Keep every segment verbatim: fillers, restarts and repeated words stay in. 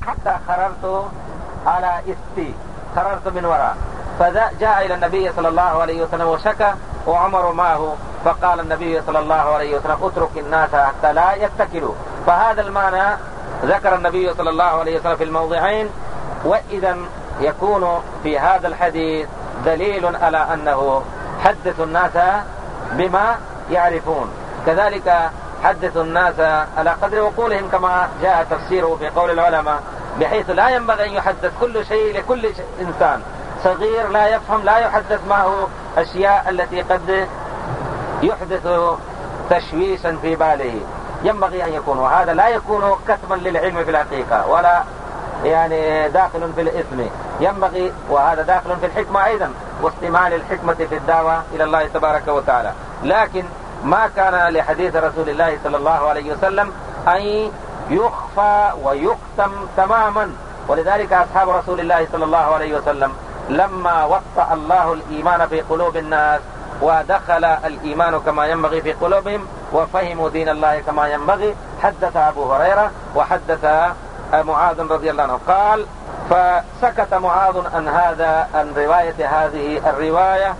حتى خررت على استي، خررت من وراء. فجاء إلى النبي صلى الله عليه وسلم وشكى، وعمر معه، فقال النبي صلى الله عليه وسلم اترك الناس حتى لا يتكلوا. فهذا المعنى ذكر النبي صلى الله عليه وسلم في الموضعين. وإذا يكون في هذا الحديث دليل على أنه حدث الناس بما يعرفون، كذلك حدث الناس على قدر وقولهم كما جاء تفسيره في قول العلماء، بحيث لا ينبغي أن يحدث كل شيء لكل إنسان صغير لا يفهم، لا يحدث معه أشياء التي قد يحدث تشويشا في باله. ينبغي أن يكون، وهذا لا يكون كتما للعلم في الحقيقة ولا يعني داخل في الإثم، ينبغي، وهذا داخل في الحكمة أيضا، واستعمال الحكمة في الدعوة إلى الله تبارك وتعالى. لكن ما كان لحديث رسول الله صلى الله عليه وسلم أن يخفى ويكتم تماما. ولذلك أصحاب رسول الله صلى الله عليه وسلم لما وطأ الله الإيمان في قلوب الناس ودخل الإيمان كما ينبغي في قلوبهم وفهموا دين الله كما ينبغي، حدث أبو هريرة وحدث معاذ رضي الله عنه، قال فسكت معاذ عن هذا عن رواية هذه الرواية،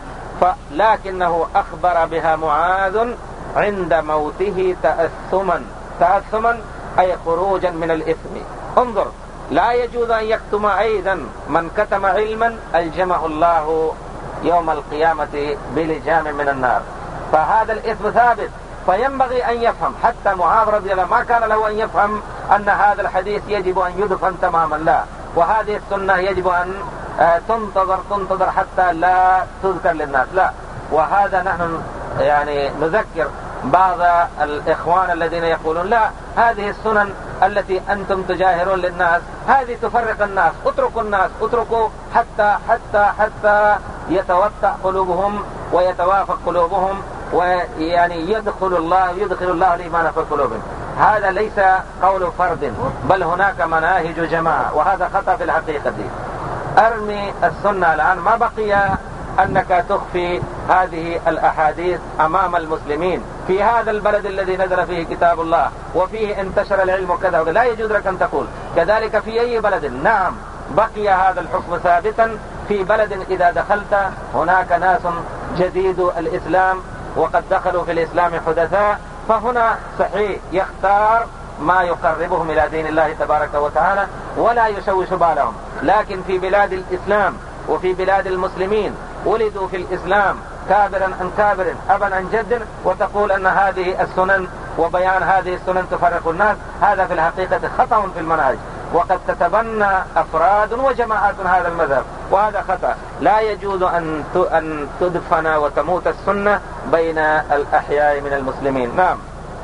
لكنه أخبر بها معاذ عند موته تأثما، تأثما أي خروجا من الإثم. انظر، لا يجوز أن يكتم أيضا، من كتم علما ألجمه الله يوم القيامة بلجام من النار، فهذا الإثم ثابت، فينبغي أن يفهم. حتى معاذ رضي الله ما كان له أن يفهم أن هذا الحديث يجب أن يدفن تماما، لا، وهذه السنة يجب أن تنتظر تنتظر حتى لا تذكر للناس، لا. وهذا نحن يعني نذكر بعض الإخوان الذين يقولون لا، هذه السنن التي أنتم تجاهرون للناس هذه تفرق الناس، اتركوا الناس، اتركوا حتى حتى حتى يتوسع قلوبهم ويتوافق قلوبهم، ويعني يدخل الله يدخل الله الإيمان في قلوبهم. هذا ليس قول فرد، بل هناك مناهج جماعة، وهذا خطأ في الحقيقة دي. أرمي السنة الآن، ما بقي أنك تخفي هذه الأحاديث أمام المسلمين في هذا البلد الذي نزل فيه كتاب الله وفيه انتشر العلم كذا، لا يجوز لك أن تقول كذلك في أي بلد. نعم، بقي هذا الحكم ثابتا في بلد إذا دخلت هناك ناس جديد الإسلام وقد دخلوا في الإسلام حدثاء، فهنا صحيح يختار ما يقربهم إلى دين الله تبارك وتعالى ولا يشوش بالهم. لكن في بلاد الإسلام وفي بلاد المسلمين ولدوا في الإسلام كابرا عن كابر أبا عن جد، وتقول أن هذه السنن وبيان هذه السنن تفرق الناس، هذا في الحقيقة خطأ في المنهج، وقد تتبنى أفراد وجماعات هذا المذهب، وهذا خطأ. لا يجوز أن أن تدفن وتموت السنة بين الأحياء من المسلمين. نعم.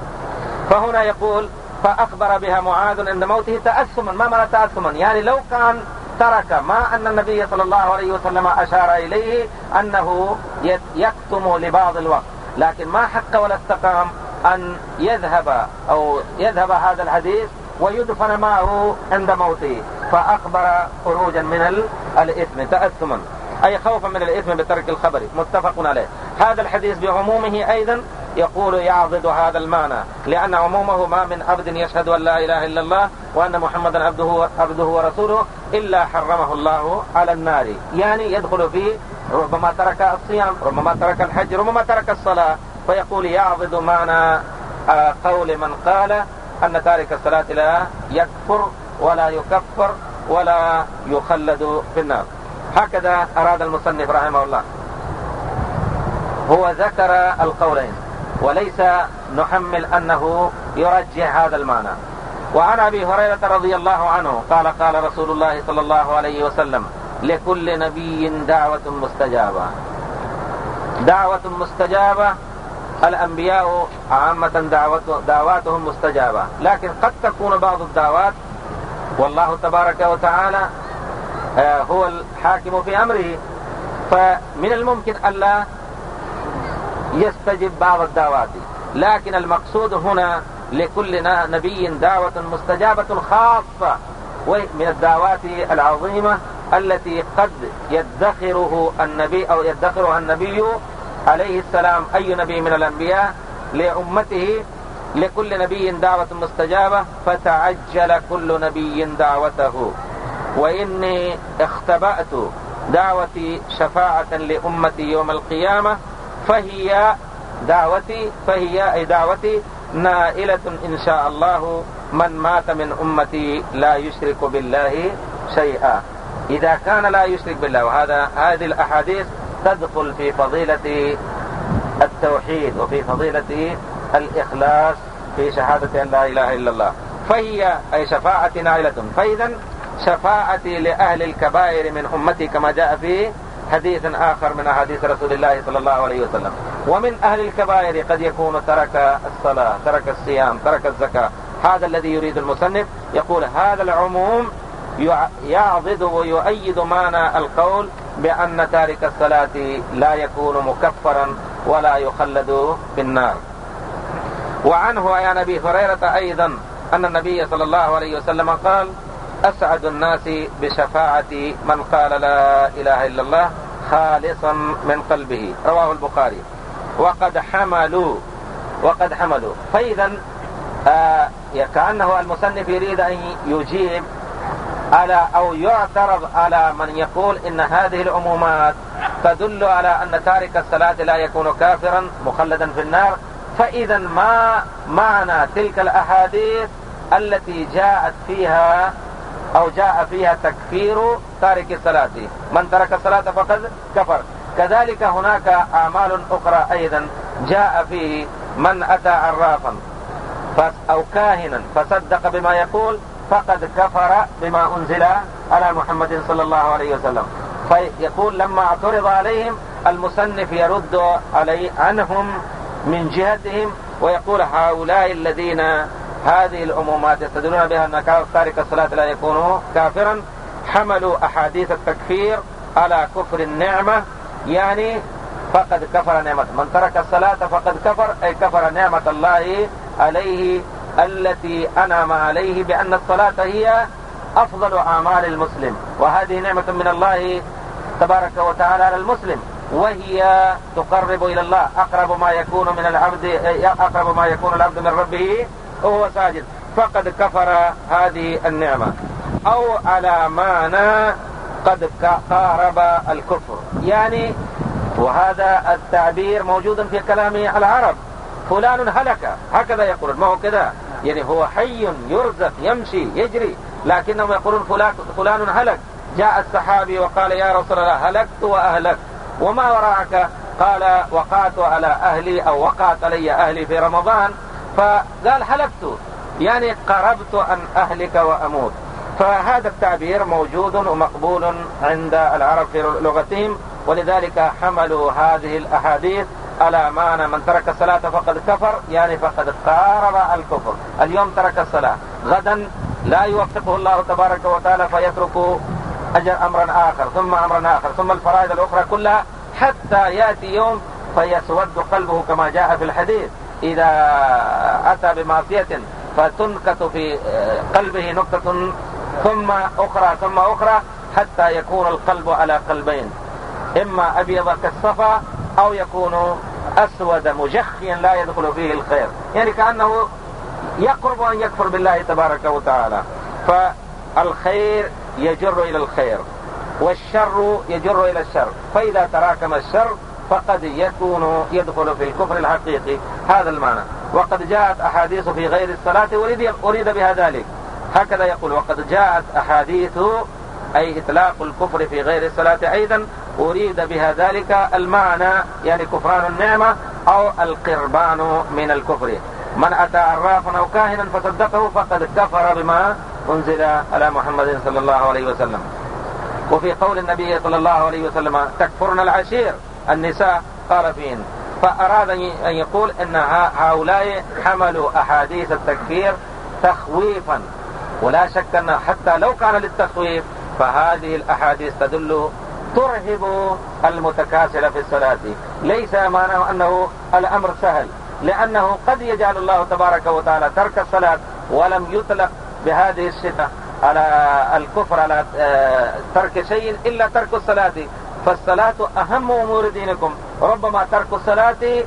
فهنا يقول فأخبر بها معاذ عند موته تأثما. ما معنى تأثما؟ يعني لو كان ترك ما أن النبي صلى الله عليه وسلم أشار إليه أنه يكتم لبعض الوقت، لكن ما حق ولا استقام أن يذهب أو يذهب هذا الحديث ويدفن معه عند موته، فأخبر خروجا من الإثم تأثما، أي خوفا من الإثم بترك الخبر. متفق عليه. هذا الحديث بعمومه أيضا يقول يعضد هذا المعنى، لأن عمومه ما من عبد يشهد أن لا إله إلا الله وأن محمدا عبده, عبده ورسوله إلا حرمه الله على النار، يعني يدخل فيه ربما ترك الصيام، ربما ترك الحج، ربما ترك الصلاة، فيقول يعضد معنى قول من قال أن تارك الصلاة لا يكفر ولا يكفر ولا يخلد في النار. هكذا أراد المصنف رحمه الله. هو ذكر القولين وليس نحمل أنه يرجح هذا المعنى. وعن أبي هريرة رضي الله عنه قال قال رسول الله صلى الله عليه وسلم لكل نبي دعوة مستجابة. دعوة مستجابة، الأنبياء عامة دعواتهم مستجابة، لكن قد تكون بعض الدعوات والله تبارك وتعالى هو الحاكم في أمره، فمن الممكن ألا يستجب بعض الدعوات، لكن المقصود هنا لكل نبي دعوة مستجابة خاصة، ومن الدعوات العظيمة التي قد يدخره النبي أو يدخرها النبي عليه السلام أي نبي من الأنبياء لأمته لكل نبي دعوة مستجابة فتعجل كل نبي دعوته، وإني اختبأت دعوتي شفاعة لأمتي يوم القيامة، فهي دعوتي فهي أي دعوتي نائلة إن شاء الله من مات من أمتي لا يشرك بالله شيئا. إذا كان لا يشرك بالله، وهذا هذه الأحاديث تدخل في فضيلة التوحيد وفي فضيلة الإخلاص في شهادة أن لا إله إلا الله، فهي أي شفاعة نائلة. فإذا شفاعتي لأهل الكبائر من أمتي كما جاء في حديث آخر من أحاديث رسول الله صلى الله عليه وسلم. ومن أهل الكبائر قد يكون ترك الصلاة، ترك الصيام، ترك الزكاة. هذا الذي يريد المصنف، يقول هذا العموم يعضد ويؤيد معنى القول بأن تارك الصلاة لا يكون مكفرا ولا يخلد في النار. وعنه عن أبي هريرة أيضا أن النبي صلى الله عليه وسلم قال أسعد الناس بشفاعة من قال لا إله إلا الله خالصا من قلبه، رواه البخاري. وقد حملوا وقد حملوا فإذا آه كأنه المصنف يريد أن يجيب على أو يعترض على من يقول إن هذه العمومات تدل على أن تارك الصلاة لا يكون كافرا مخلدا في النار. فإذا ما معنى تلك الأحاديث التي جاءت فيها أو جاء فيها تكفير تارك الصلاة؟ من ترك الصلاة فقد كفر. كذلك هناك أعمال أخرى أيضا جاء فيه من أتى عرافا أو كاهنا فصدق بما يقول فقد كفر بما أنزل على محمد صلى الله عليه وسلم. فيقول لما اعترض عليهم المصنف يرد علي عنهم من جهتهم ويقول هؤلاء الذين هذه العمومات يستدلون بها أن تارك الصلاة لا يكون كافرا حملوا أحاديث التكفير على كفر النعمة، يعني فقد كفر نعمة. من ترك الصلاة فقد كفر أي كفر نعمة الله عليه التي أنعم عليه بأن الصلاة هي أفضل أعمال المسلم، وهذه نعمة من الله تبارك وتعالى على المسلم، وهي تقرب إلى الله. أقرب ما يكون من العبد أقرب ما يكون العبد من ربه وهو ساجد، فقد كفر هذه النعمة. أو على معنى قد قارب الكفر، يعني وهذا التعبير موجود في كلام العرب، فلان هلك، هكذا يقولون، ما هو كذا، يعني هو حي يرزق يمشي يجري، لكنهم يقولون فلان, فلان هلك. جاء الصحابي وقال يا رسول الله هلكت وأهلكت، وما وراءك؟ قال وقعت على أهلي أو وقعت علي أهلي في رمضان، فقال هلكت، يعني قربت أن أهلك وأموت. فهذا التعبير موجود ومقبول عند العرب في لغتهم، ولذلك حملوا هذه الأحاديث على معنى من ترك الصلاة فقد كفر، يعني فقد قارب الكفر. اليوم ترك الصلاة، غدا لا يوفقه الله تبارك وتعالى فيترك أجر أمرا آخر ثم أمرا آخر ثم الفرائض الأخرى كلها، حتى يأتي يوم فيسود قلبه كما جاء في الحديث إذا أتى بمعصية فتنكت في قلبه نكتة ثم أخرى ثم أخرى حتى يكون القلب على قلبين، إما أبيض كالصفا أو يكون أسود مجخيا لا يدخل فيه الخير، يعني كأنه يقرب أن يكفر بالله تبارك وتعالى. فالخير يجر إلى الخير والشر يجر إلى الشر، فإذا تراكم الشر فقد يكون يدخل في الكفر الحقيقي. هذا المعنى. وقد جاءت أحاديث في غير الصلاة أريد بها ذلك، هكذا يقول وقد جاءت أحاديث أي إطلاق الكفر في غير الصلاة أيضا أريد بها ذلك المعنى، يعني كفران النعمة أو القربان من الكفر. من أتى عرافا أو كاهنا فصدقه فقد كفر بما أنزل على محمد صلى الله عليه وسلم. وفي قول النبي صلى الله عليه وسلم تكفرن العشير النساء قال فيهن، فأراد أن يقول أن هؤلاء حملوا أحاديث التكفير تخويفا، ولا شك أن حتى لو كان للتخويف فهذه الأحاديث تدل ترهب المتكاسل في الصلاة. ليس معناه أنه الأمر سهل، لأنه قد يجعل الله تبارك وتعالى ترك الصلاة ولم يطلق بهذه الصفة على الكفر على ترك شيء إلا ترك الصلاة، فالصلاة أهم أمور دينكم. ربما ترك الصلاة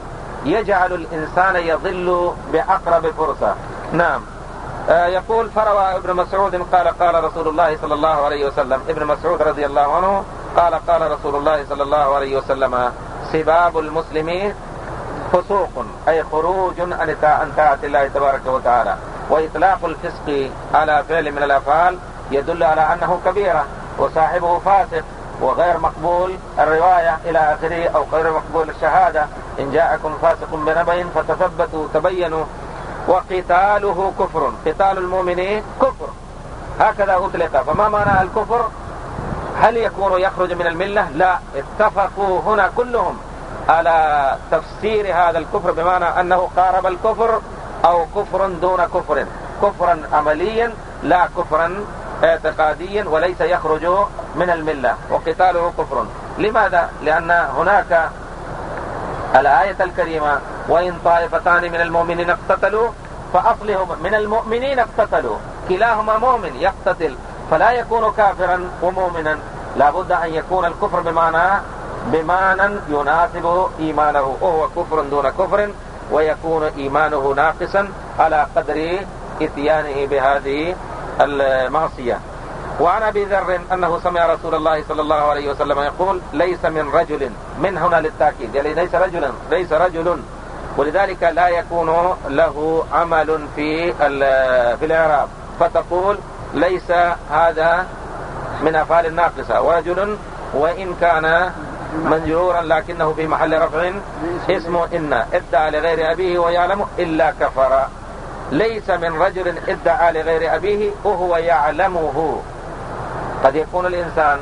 يجعل الإنسان يضل بأقرب فرصة. نعم. آه يقول فروى ابن مسعود قال قال رسول الله صلى الله عليه وسلم، ابن مسعود رضي الله عنه قال قال رسول الله صلى الله عليه وسلم سباب المسلمين فسوق، أي خروج عن طاعة الله تبارك وتعالى، وإطلاق الفسق على فعل من الأفعال يدل على أنه كبيرة وصاحبه فاسق وغير مقبول الرواية إلى آخره، أو غير مقبول الشهادة. إن جاءكم فاسق بنبأ فتثبتوا تبينوا. وقتاله كفر، قتال المؤمنين كفر، هكذا أطلق. فما معنى الكفر؟ هل يكون يخرج من الملة؟ لا، اتفقوا هنا كلهم على تفسير هذا الكفر بمعنى أنه قارب الكفر أو كفر دون كفر، كفرا عمليا لا كفرا اعتقاديا، وليس يخرج من الملة. وقتاله كفر. لماذا؟ لأن هناك الآية الكريمة وإن طائفتان من المؤمنين اقتتلوا فأصلهم من المؤمنين اقتتلوا، كلاهما مؤمن يقتتل، فلا يكون كافرا ومؤمنا، لابد أن يكون الكفر بمعنى بمعنى يناسب إيمانه، وهو كفر دون كفر، ويكون إيمانه ناقصا على قدر إتيانه بهذه المعصية. وعن أبي ذر أنه سمع رسول الله صلى الله عليه وسلم يقول ليس من رجل، من هنا للتأكيد، يعني ليس رجلا ليس رجل، ولذلك لا يكون له عمل في في الإعراب، فتقول ليس هذا من أفعال الناقصة، ورجل وإن كان منجورا لكنه في محل رفع اسمه إن، ادعى لغير أبيه ويعلم إلا كفر. ليس من رجل ادعى لغير أبيه وهو يعلمه. قد يكون الإنسان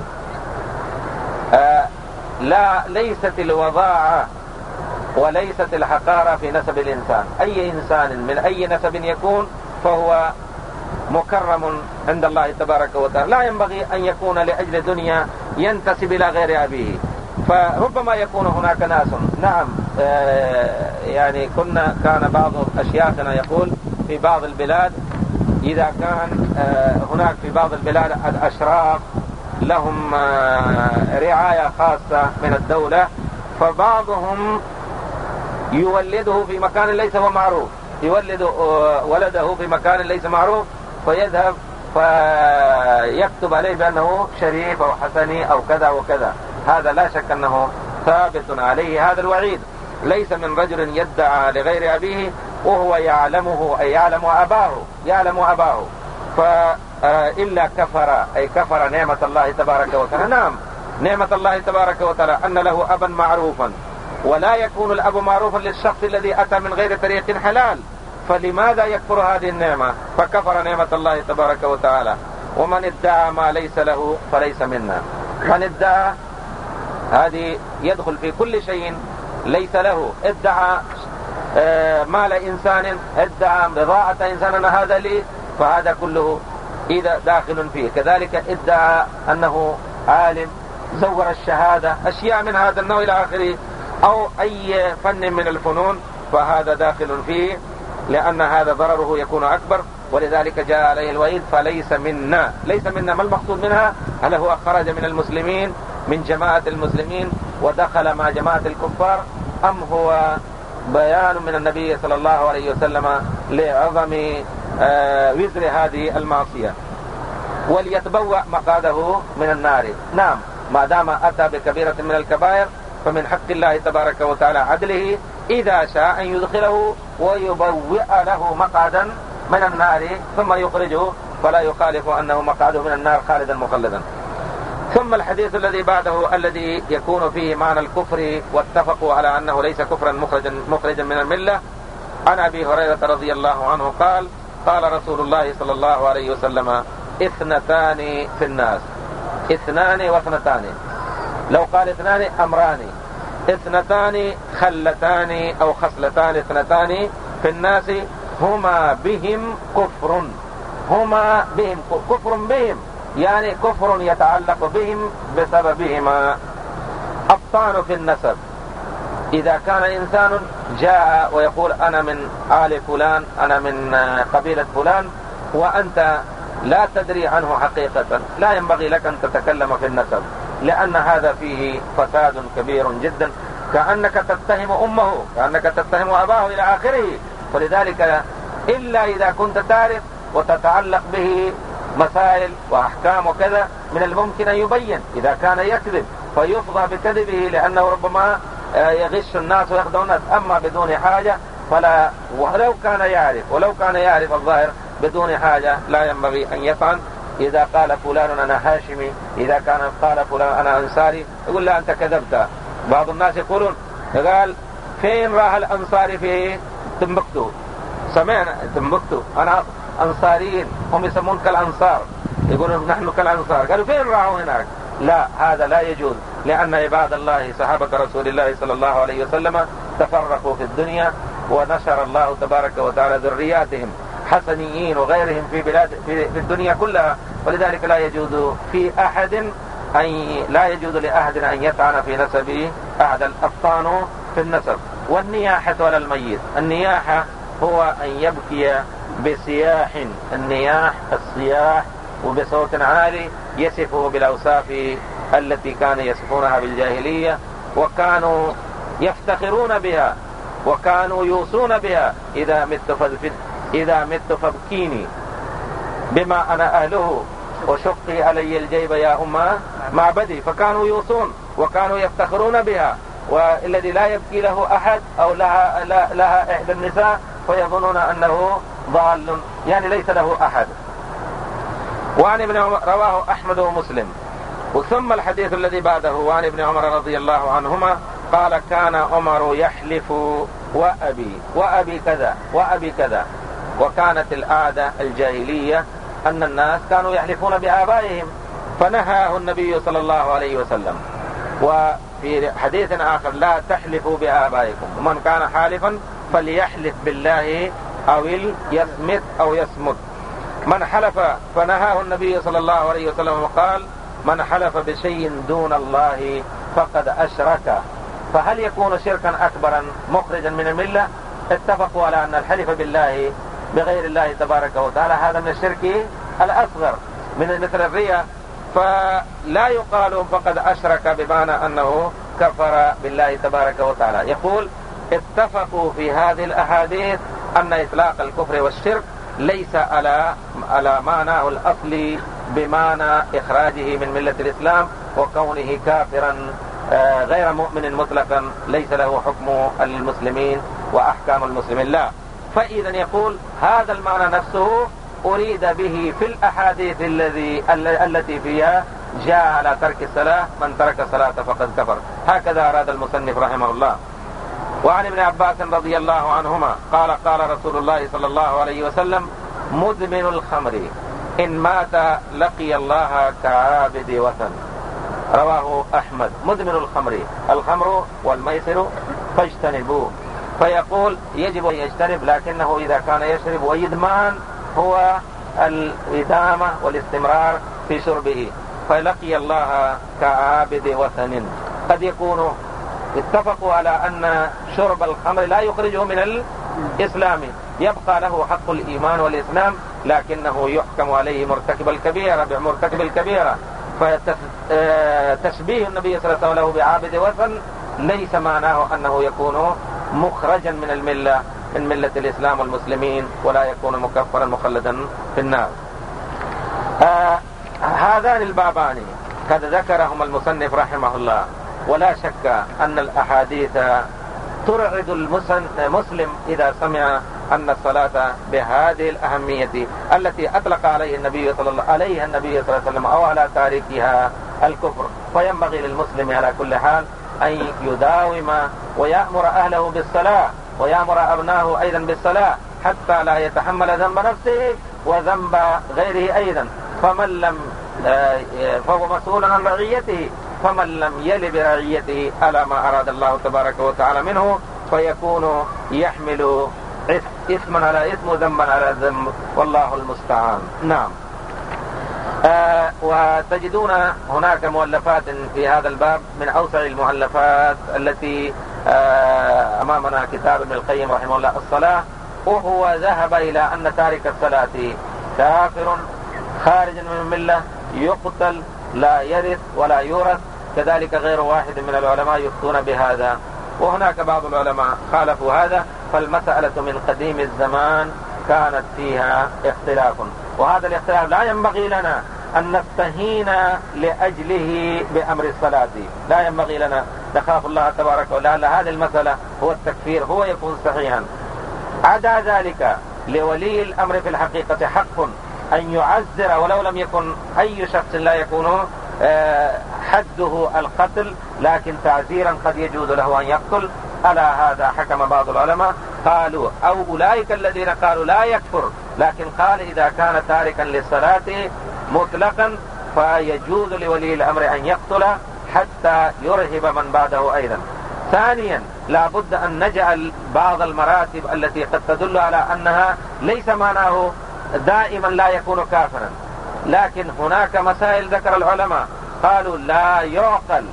آه لا ليست الوضاعة وليست الحقارة في نسب الإنسان، أي إنسان من أي نسب يكون فهو مكرم عند الله تبارك وتعالى، لا ينبغي أن يكون لأجل دنيا ينتسب إلى غير أبيه. فربما يكون هناك ناس، نعم آه يعني كنا كان بعض أشياخنا يقول في بعض البلاد إذا كان آه هناك في بعض البلاد الأشراف لهم آه رعاية خاصة من الدولة، فبعضهم يولده في مكان ليس هو معروف، يولد آه ولده في مكان ليس معروف، فيذهب فيكتب عليه بأنه شريف أو حسني أو كذا وكذا. هذا لا شك أنه ثابت عليه هذا الوعيد. ليس من رجل يدعى لغير أبيه وهو يعلمه، أي يعلم أباه يعلم أباه فإلا كفر، أي كفر نعمة الله تبارك وتعالى. نعم، نعمة الله تبارك وتعالى أن له أبا معروفا، ولا يكون الأب معروفا للشخص الذي أتى من غير طريق حلال، فلماذا يكفر هذه النعمة؟ فكفر نعمة الله تبارك وتعالى. ومن ادعى ما ليس له فليس منا. من ادعى هذه يدخل في كل شيء ليس له، ادعى آه مال إنسان، ادعى بضاعة إنسان هذا لي، فهذا كله إذا داخل فيه. كذلك ادعى أنه عالم، زور الشهادة، أشياء من هذا النوع إلى آخره، أو أي فن من الفنون، فهذا داخل فيه، لأن هذا ضرره يكون أكبر. ولذلك جاء عليه الوعيد فليس منا. ليس منا ما المقصود منها؟ هل هو خرج من المسلمين من جماعة المسلمين ودخل مع جماعة الكفار، أم هو بيان من النبي صلى الله عليه وسلم لعظم آه وزر هذه المعصية؟ وليتبوأ مقعده من النار. نعم، ما دام أتى بكبيرة من الكبائر فمن حق الله تبارك وتعالى عدله إذا شاء أن يدخله ويبوئ له مقعدا من النار ثم يخرجه، فلا يخالف أنه مقعده من النار خالدا مخلدا. ثم الحديث الذي بعده الذي يكون فيه معنى الكفر، واتفقوا على أنه ليس كفرا مخرجا, مخرجا من الملة. عن أبي هريرة رضي الله عنه قال قال رسول الله صلى الله عليه وسلم اثنتان في الناس، اثنان واثنتان، لو قال اثنان أمران، اثنتان خلتان أو خصلتان اثنتان في الناس هما بهم كفر، هما بهم كفر بهم، يعني كفر يتعلق بهم بسببهما. الطعن في النسب، إذا كان إنسان جاء ويقول أنا من آل فلان، أنا من قبيلة فلان، وأنت لا تدري عنه حقيقة، لا ينبغي لك أن تتكلم في النسب، لأن هذا فيه فساد كبير جدا. كأنك تتهم أمه، كأنك تتهم أباه إلى آخره. ولذلك إلا إذا كنت تعرف وتتعلق به مسائل وأحكام وكذا من الممكن أن يبين. إذا كان يكذب فيفضى بكذبه لأنه ربما يغش الناس ويخدع الناس. أما بدون حاجة فلا، ولو كان يعرف ولو كان يعرف الظاهر بدون حاجة لا ينبغي أن يطعن. إذا قال فلان أنا هاشمي، إذا كان قال فلان أنا أنصاري، يقول لا أنت كذبت. بعض الناس يقولون قال فين راح الأنصاري في تنبكتو؟ سمعنا تنبكتو أنا أنصاريين، هم يسمون كالأنصار، يقولون نحن كالأنصار. قالوا فين راحوا هناك؟ لا، هذا لا يجوز، لأن عباد الله صحابة رسول الله صلى الله عليه وسلم تفرقوا في الدنيا، ونشر الله تبارك وتعالى ذرياتهم حسنيين وغيرهم في بلاد في الدنيا كلها. ولذلك لا يجوز في أحد أن لا يجوز لأحد أن يطعن في نسبه أحد. الأبطان في النسب. والنياحة على الميت، النياحة هو أن يبكي بصياح، النياح الصياح وبصوت عالي يصفه بالأوصاف التي كانوا يصفونها بالجاهلية، وكانوا يفتخرون بها، وكانوا يوصون بها: إذا مت فذفد، إذا مت فابكيني بما أنا أهله، وشقي علي الجيب يا أمه معبدي. فكانوا يوصون وكانوا يفتخرون بها. والذي لا يبكي له أحد أو لها, لها إحدى النساء فيظنون أنه ضال، يعني ليس له أحد. وعن ابن عمر رواه أحمد ومسلم. وثم الحديث الذي بعده وعن ابن عمر رضي الله عنهما قال: كان عمر يحلف وأبي وأبي كذا وأبي كذا. وكانت العادة الجاهلية أن الناس كانوا يحلفون بآبائهم، فنهاه النبي صلى الله عليه وسلم. وفي حديث آخر: لا تحلفوا بآبائكم، ومن كان حالفا فليحلف بالله أو يصمت أو يصمت. من حلف فنهاه النبي صلى الله عليه وسلم وقال: من حلف بشيء دون الله فقد أشرك. فهل يكون شركا أكبرا مخرجا من الملة؟ اتفقوا على أن الحلف بالله بغير الله تبارك وتعالى هذا من الشرك الأصغر، من مثل الرياء. فلا يقال فقد أشرك بمعنى أنه كفر بالله تبارك وتعالى. يقول: اتفقوا في هذه الأحاديث أن إطلاق الكفر والشرك ليس على على معناه الأصلي بمعنى إخراجه من ملة الإسلام وكونه كافرا غير مؤمن مطلقا، ليس له حكم المسلمين وأحكام المسلمين، لا. فإذا يقول هذا المعنى نفسه أريد به في الأحاديث الذي التي فيها جاء على ترك الصلاة: من ترك الصلاة فقد كفر. هكذا أراد المصنف رحمه الله. وعن ابن عباس رضي الله عنهما قال: قال رسول الله صلى الله عليه وسلم: مدمن الخمر إن مات لقي الله كعابد وثن. رواه أحمد. مدمن الخمر، الخمر والميسر فاجتنبوه. فيقول يجب أن يجتنب، لكنه إذا كان يشرب ويدمان هو الإدامة والاستمرار في شربه، فلقي الله كعابد وثن. قد يكون اتفقوا على أن شرب الخمر لا يخرجه من الإسلام، يبقى له حق الإيمان والإسلام، لكنه يحكم عليه مرتكب الكبيرة بمرتكب الكبيرة. فتشبيه النبي صلى الله عليه وسلم له بعابد وثن ليس معناه أنه يكون مخرجا من الملة من ملة الإسلام والمسلمين، ولا يكون مكفرا مخلدا في النار. آه هذان البابان قد ذكرهم المصنف رحمه الله. ولا شك أن الأحاديث ترعد المسلم إذا سمع أن الصلاة بهذه الأهمية التي أطلق عليه النبي صلى الله عليه النبي صلى الله عليه وسلم أو على تاركها الكفر. فينبغي للمسلم على كل حال أن يداوم ويأمر أهله بالصلاة ويأمر أبناه أيضا بالصلاة، حتى لا يتحمل ذنب نفسه وذنب غيره أيضا. فمن لم فهو مسؤول عن رعيته، فمن لم يل برعيته على ما أراد الله تبارك وتعالى منه فيكون يحمل إثما على إثم وذنبا على ذنب، والله المستعان. نعم. آه وتجدون هناك مؤلفات في هذا الباب من أوسع المؤلفات التي آه أمامنا كتاب ابن القيم رحمه الله الصلاة، وهو ذهب إلى أن تارك الصلاة كافر خارج من الملة، يقتل، لا يرث ولا يورث. كذلك غير واحد من العلماء يفتون بهذا. وهناك بعض العلماء خالفوا هذا. فالمسألة من قديم الزمان كانت فيها اختلاف، وهذا الاختلاف لا ينبغي لنا أن نستهين لأجله بأمر الصلاة، لا ينبغي لنا، نخاف الله تبارك وتعالى هذه المسألة هو التكفير هو يكون صحيحا. عدا ذلك لولي الأمر في الحقيقة حق أن يعزر ولو لم يكن أي شخص لا يكون حده القتل، لكن تعزيرا قد يجوز له أن يقتل. ألا هذا حكم بعض العلماء قالوا، أو أولئك الذين قالوا لا يكفر، لكن قال إذا كان تاركا للصلاة مطلقا فيجوز لولي الأمر أن يقتل حتى يرهب من بعده أيضا. ثانيا لا بد أن نجعل بعض المراتب التي قد تدل على أنها ليس معناه دائما لا يكون كافرا، لكن هناك مسائل ذكر العلماء قالوا لا يعقل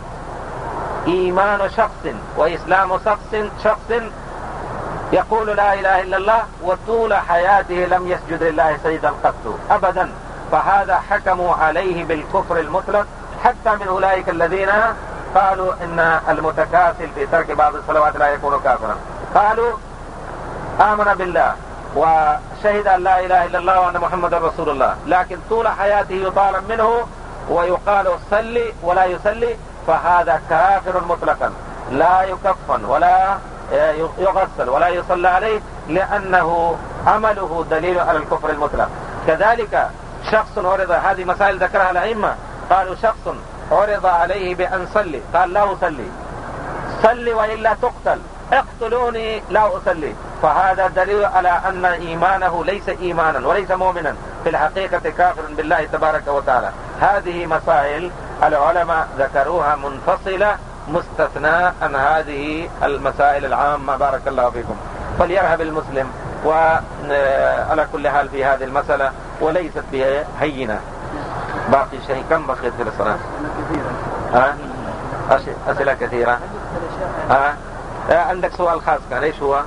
إيمان شخص وإسلام شخص شخص يقول لا إله إلا الله وطول حياته لم يسجد لله سجدا قط أبدا، فهذا حكموا عليه بالكفر المطلق حتى من أولئك الذين قالوا إن المتكاسل في ترك بعض الصلوات لا يكون كافرا. قالوا آمن بالله وشهد أن لا إله إلا الله وأن محمد رسول الله، لكن طول حياته يطالب منه ويقال صلي ولا يصلي، فهذا كافر مطلقا لا يكفن ولا يغسل ولا يصلى عليه، لأنه عمله دليل على الكفر المطلق. كذلك شخص عرض، هذه مسائل ذكرها الأئمة، قالوا شخص عرض عليه بأن صلي قال لا أصلي، صلي وإلا تقتل، اقتلوني لا أصلي، فهذا دليل على أن إيمانه ليس إيمانا وليس مؤمنا، في الحقيقة كافر بالله تبارك وتعالى. هذه مسائل العلماء ذكروها منفصلة مستثناء عن هذه المسائل العامة. بارك الله فيكم. فليرهب المسلم وعلى كل حال في هذه المسألة وليست بها هينة. باقي شيء كم بقيت في الصلاة؟ ها؟ أسئلة كثيرة. ها؟ عندك سؤال خاص كان ايش هو؟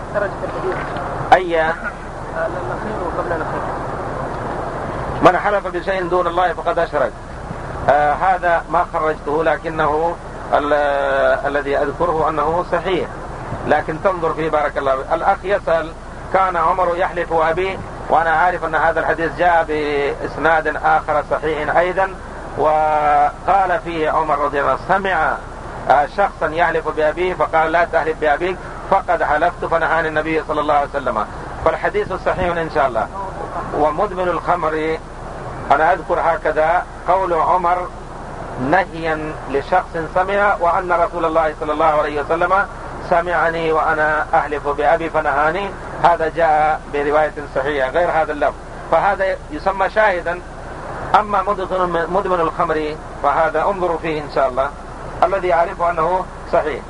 أي الأخير وقبل الأخير من حلف بشيء دون الله فقد أشرك. آه هذا ما خرجته، لكنه الذي أذكره أنه صحيح، لكن تنظر فيه. بارك الله. الأخ يسأل كان عمر يحلف أبيه، وأنا عارف أن هذا الحديث جاء بإسناد آخر صحيح أيضا، وقال فيه عمر رضي الله عنه سمع شخصا يحلف بأبيه فقال لا تحلف بأبيك فقد حلفت فنهاني النبي صلى الله عليه وسلم. فالحديث صحيح إن شاء الله. ومدمن الخمر أنا أذكر هكذا قول عمر نهيا لشخص سمع، وأن رسول الله صلى الله عليه وسلم سمعني وأنا أحلف بأبي فنهاني، هذا جاء برواية صحيحة غير هذا اللفظ، فهذا يسمى شاهدا. أما مدمن الخمر فهذا انظروا فيه إن شاء الله، الذي يعرفه أنه صحيح.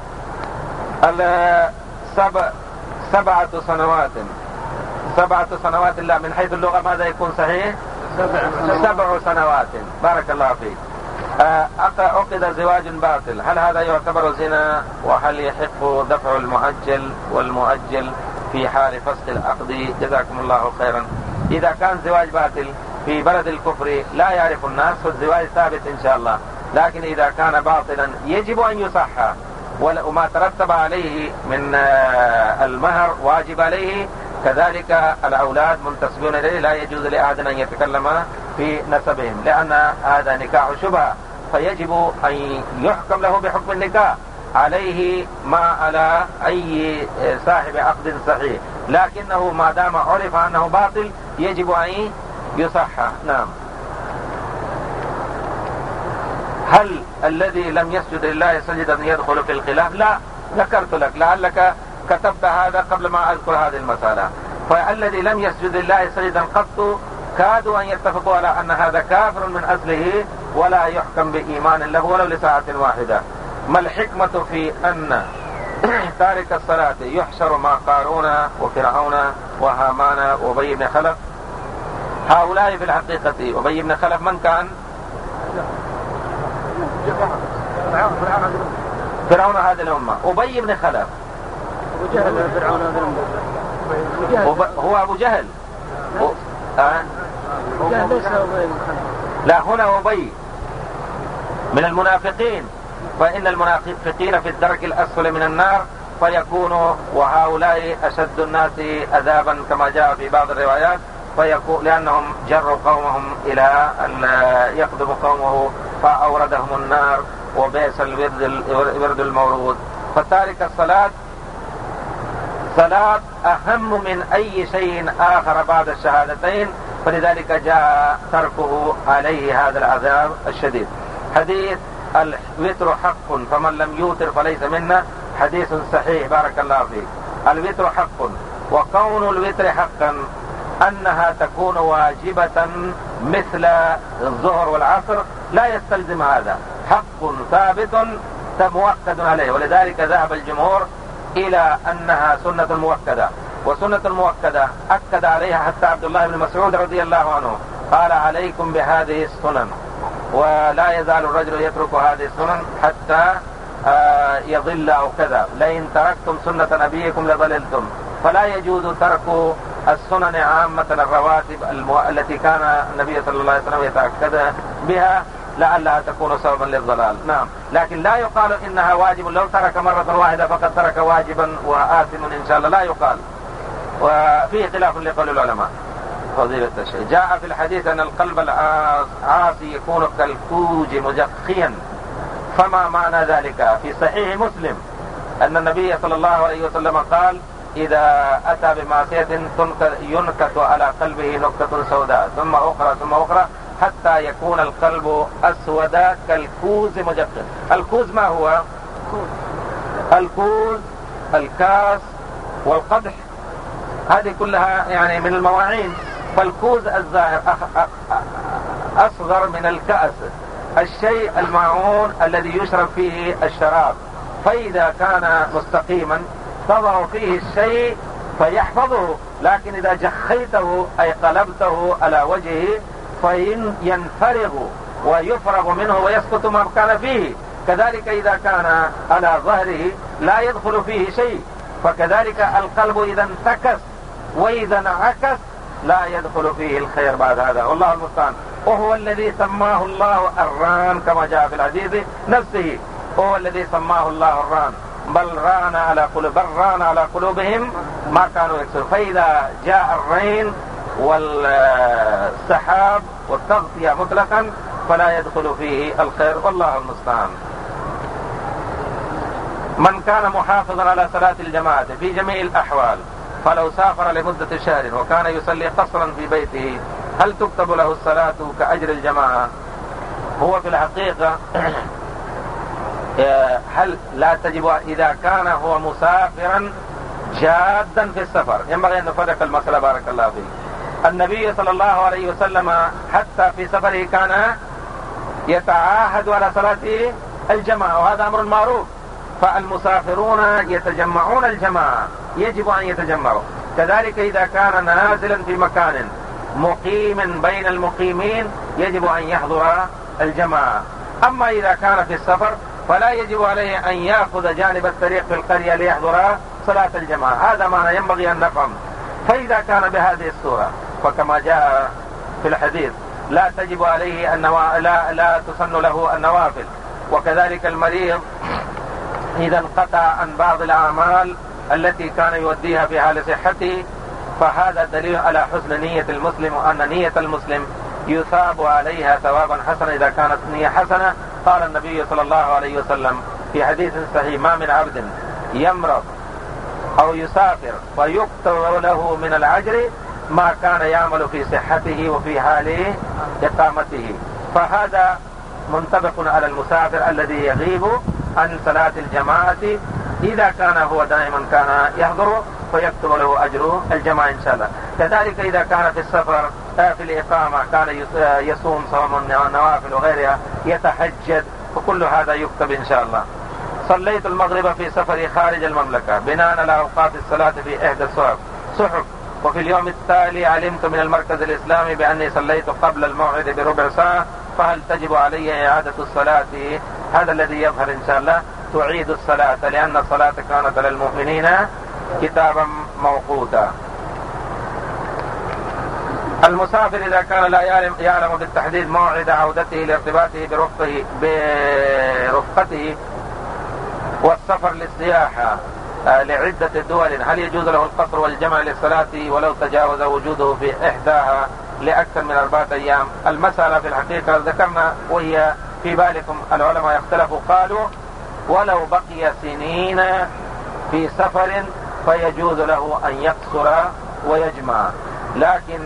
سبع سبعة سنوات سبعة سنوات لا من حيث اللغة ماذا يكون صحيح؟ سبع سنوات. بارك الله فيك. عقد زواج باطل، هل هذا يعتبر زنا؟ وهل يحق دفع المؤجل والمؤجل في حال فسخ العقد؟ جزاكم الله خيرا. إذا كان زواج باطل في بلد الكفر لا يعرف الناس فالزواج ثابت إن شاء الله، لكن إذا كان باطلا يجب أن يصح، وما ترتب عليه من المهر واجب عليه، كذلك الأولاد منتسبون إليه لا يجوز لأحد أن يتكلم في نسبهم، لأن هذا نكاح شبهة، فيجب أن يحكم له بحكم النكاح عليه ما على أي صاحب عقد صحيح، لكنه ما دام عرف أنه باطل يجب أن يصح. نعم. هل الذي لم يسجد لله سجدا يدخل في الخلاف؟ لا، ذكرت لك لعلك كتبت هذا قبل ما أذكر هذه المسألة. فالذي لم يسجد لله سجدا قط كادوا أن يتفقوا على أن هذا كافر من أصله ولا يحكم بإيمان له ولو لساعة واحدة. ما الحكمة في أن تارك الصلاة يحشر مع قارون وفرعون وهامان وأبي بن خلف؟ هؤلاء في الحقيقة أبي بن خلف من كان؟ فرعون هذه الأمة. أبي بن خلف هو أبو جهل. أه؟ لا، هنا أبي من المنافقين فإن المنافقين في الدرك الأسفل من النار فيكونوا وهؤلاء أشد الناس عذابا كما جاء في بعض الروايات، فيكون لأنهم جروا قومهم إلى أن يقدم قومه فأوردهم النار وبئس الورد المورود. فتارك الصلاة صلاة أهم من أي شيء آخر بعد الشهادتين، فلذلك جاء تركه عليه هذا العذاب الشديد. حديث الوتر حق فمن لم يوتر فليس منا، حديث صحيح بارك الله فيك. الوتر حق، وكون الوتر حقا أنها تكون واجبة مثل الظهر والعصر لا يستلزم هذا، حق ثابت مؤكد عليه، ولذلك ذهب الجمهور إلى أنها سنة مؤكدة. وسنة مؤكدة أكد عليها حتى عبد الله بن مسعود رضي الله عنه قال عليكم بهذه السنن، ولا يزال الرجل يترك هذه السنن حتى آه يضل أو كذا، لئن تركتم سنة نبيكم لضللتم. فلا يجوز ترك السنن عامة الرواتب المو... التي كان النبي صلى الله عليه وسلم يتأكد بها لعلها تكون سببا للضلال. نعم، لكن لا يقال إنها واجب، لو ترك مرة واحدة فقد ترك واجبا وآثم إن شاء الله، لا يقال. وفيه خلاف لقول العلماء. فضيلة الشيخ، جاء في الحديث أن القلب العاصي يكون كالكوج مجخيا، فما معنى ذلك؟ في صحيح مسلم أن النبي صلى الله عليه وسلم قال إذا أتى بمعصية ينكت على قلبه نكتة سوداء ثم أخرى ثم أخرى حتى يكون القلب أسود كالكوز مجخ. الكوز ما هو؟ الكوز الكاس والقدح، هذه كلها يعني من المواعين. فالكوز الظاهر أصغر من الكأس، الشيء المعون الذي يشرب فيه الشراب، فإذا كان مستقيما تضع فيه الشيء فيحفظه، لكن إذا جخيته أي قلبته على وجهه فينفرغ ويفرغ منه ويسقط ما كان فيه. كذلك إذا كان على ظهره لا يدخل فيه شيء، فكذلك القلب إذا انتكس وإذا انعكس لا يدخل فيه الخير بعد هذا، والله المستعان. وهو الذي سماه الله الران كما جاء في الحديث نفسه، هو الذي سماه الله الران، بل ران على قلوب بل ران على قلوبهم ما كانوا يكسبون. فإذا جاء الرين والسحاب والتغطية مطلقا فلا يدخل فيه الخير، والله المستعان. من كان محافظا على صلاة الجماعة في جميع الأحوال فلو سافر لمدة شهر وكان يصلي قصرا في بيته هل تكتب له الصلاة كأجر الجماعة؟ هو في الحقيقة هل لا تجب إذا كان هو مسافرا جادا في السفر؟ ينبغي أن نفرق المسألة بارك الله فيه. النبي صلى الله عليه وسلم حتى في سفره كان يتعاهد على صلاة الجماعة، وهذا أمر معروف. فالمسافرون يتجمعون الجماعة، يجب أن يتجمعوا. كذلك إذا كان نازلا في مكان مقيم بين المقيمين يجب أن يحضر الجماعة. أما إذا كان في السفر فلا يجب عليه أن يأخذ جانب الطريق في القرية ليحضر صلاة الجماعة، هذا ما ينبغي أن نفهم. فإذا كان بهذه الصورة فكما جاء في الحديث لا تجب عليه النوا... لا, لا تسن له النوافل. وكذلك المريض إذا انقطع عن بعض الأعمال التي كان يوديها في حال صحته فهذا دليل على حسن نية المسلم، وأن نية المسلم يثاب عليها ثوابا حسنا إذا كانت نية حسنة. قال النبي صلى الله عليه وسلم في حديث صحيح ما من عبد يمرض أو يسافر فيكتب له من الأجر ما كان يعمل في صحته وفي حال إقامته. فهذا منطبق على المسافر الذي يغيب عن صلاة الجماعة، إذا كان هو دائما كان يحضر فيكتب له أجر الجماعة إن شاء الله. كذلك إذا كان في السفر في الإقامة كان يصوم صوم النوافل وغيرها، يتحجد، فكل هذا يكتب إن شاء الله. صليت المغرب في سفري خارج المملكة بناء على أوقات الصلاة في إحدى الصحف صحف وفي اليوم التالي علمت من المركز الإسلامي بأني صليت قبل الموعد بربع ساعة، فهل تجب علي إعادة الصلاة؟ هذا الذي يظهر إن شاء الله، تعيد الصلاة، لأن الصلاة كانت للمؤمنين كتابا موقوتا. المسافر إذا كان لا يعلم, يعلم بالتحديد موعد عودته لارتباطه برفقه برفقته والسفر للسياحة لعدة دول، هل يجوز له القصر والجمع للصلاة ولو تجاوز وجوده في إحداها لأكثر من أربعة أيام؟ المسألة في الحقيقة ذكرنا وهي في بالكم، العلماء يختلفوا، قالوا ولو بقي سنين في سفر فيجوز له أن يقصر ويجمع، لكن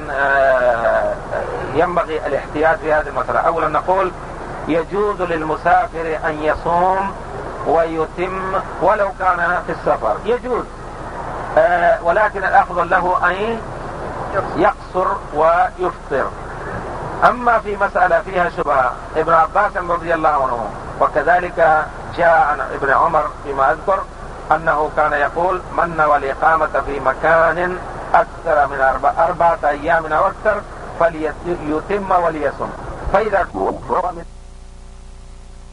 ينبغي الاحتياط في هذه المسألة. أولا نقول يجوز للمسافر أن يصوم ويتم ولو كان في السفر، يجوز، ولكن الأفضل له أن يقصر ويفطر. أما في مسألة فيها شبهة، ابن عباس رضي الله عنه وكذلك جاء عن ابن عمر فيما أذكر أنه كان يقول من نوى الإقامة في مكان أكثر من أربع أربعة أيام أو أكثر فليتم وليصم، فإذا هو من